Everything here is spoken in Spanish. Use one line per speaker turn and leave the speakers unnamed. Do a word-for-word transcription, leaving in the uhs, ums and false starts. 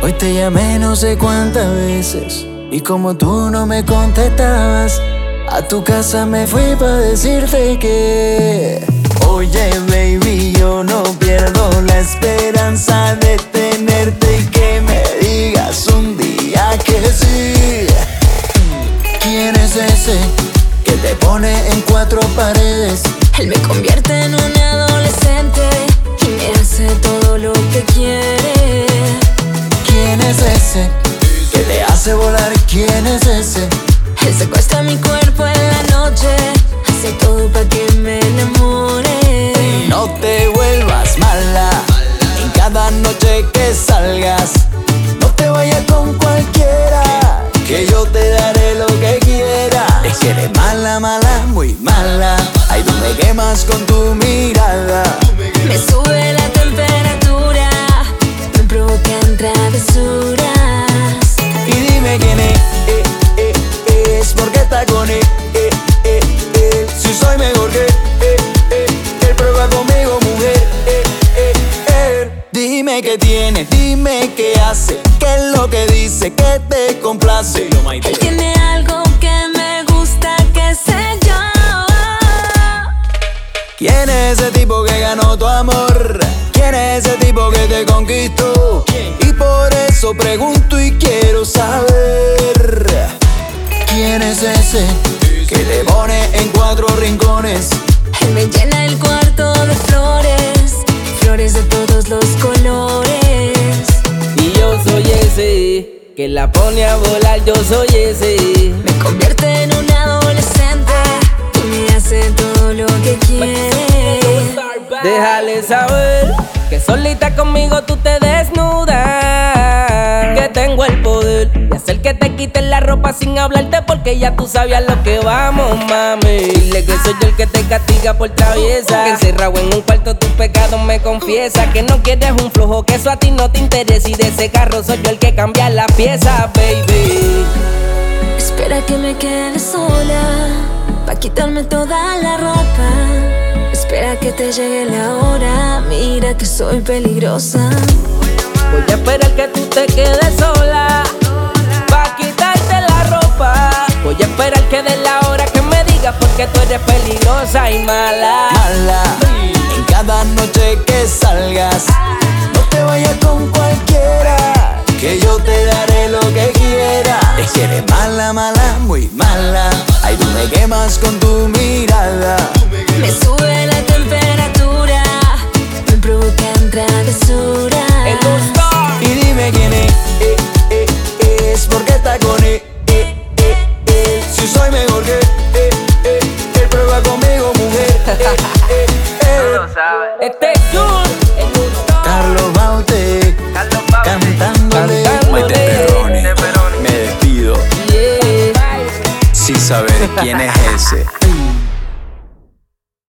Hoy te llamé no sé cuántas veces y como tú no me contestabas, a tu casa me fui pa' decirte que oye baby, yo no pierdo la esperanza de tenerte y que me digas un día que sí. ¿Quién es ese que te pone en cuatro paredes?
Él me convierte en un adolescente y me hace todo lo que quiere.
¿Quién es ese que te hace volar? ¿Quién es ese?
Él secuestra mi cuerpo en la noche, hace todo pa' que me enamore.
No te vuelvas mala en cada noche que salgas. No te vayas con cualquiera, que yo te daré lo que quiera. Es que eres mala, mala, muy mala. Ay, tú me quemas con tu mirada.
Me sube la temperatura, me provocan travesuras.
Y dime quién es, eh, eh, eh, es porque está con él, eh, eh, eh. Si soy mejor que eh, eh, él, prueba conmigo, mujer, eh, eh, eh. Dime qué tiene, dime qué hace, qué es lo que dice, que te complace.
Él tiene algo que me gusta, qué sé yo.
¿Quién es ese tipo que ganó tu amor? ¿Quién es ese tipo que te conquistó? Y por eso pregunto y quiero saber. ¿Quién es ese que te pone en cuatro rincones?
Él me llena el cuarto de flores, flores de todos los colores.
Y yo soy ese que la pone a volar, yo soy ese.
Me convierte en un adolescente y me hace todo lo que quiere.
Déjale saber que solita conmigo tú te desnudas, que tengo el poder de hacer que te quites la ropa sin hablarte, porque ya tú sabías lo que vamos, mami. Dile que soy yo el que te castiga por traviesa, que encerrado en un cuarto tus pecados me confiesa, que no quieres un flojo, que eso a ti no te interesa, y de ese carro soy yo el que cambia la pieza, baby.
Espera que me quede sola pa' quitarme toda la ropa. Espera que te llegue la hora, mira que soy peligrosa.
Voy a esperar que tú te quedes sola pa' quitarte la ropa. Voy a esperar que de la hora que me digas, porque tú eres peligrosa y mala.
Mala en cada noche que salgas. No te vayas con cualquiera, que yo te daré lo que quiera. Es que eres mala, mala, muy mala. Ay, tú me quemas con tu mirada.
Me sube la temperatura, me provocan travesuras.
Y dime quién es, eh, eh, eh, es porque está con él, eh, eh, eh. Si soy mejor que eh, eh, él, prueba conmigo, mujer, eh, eh, eh.
Este es Jul,
Carlos Baute, cantándole.
Cantándote.
Perroni, me despido
yeah.
sin saber quién es ese.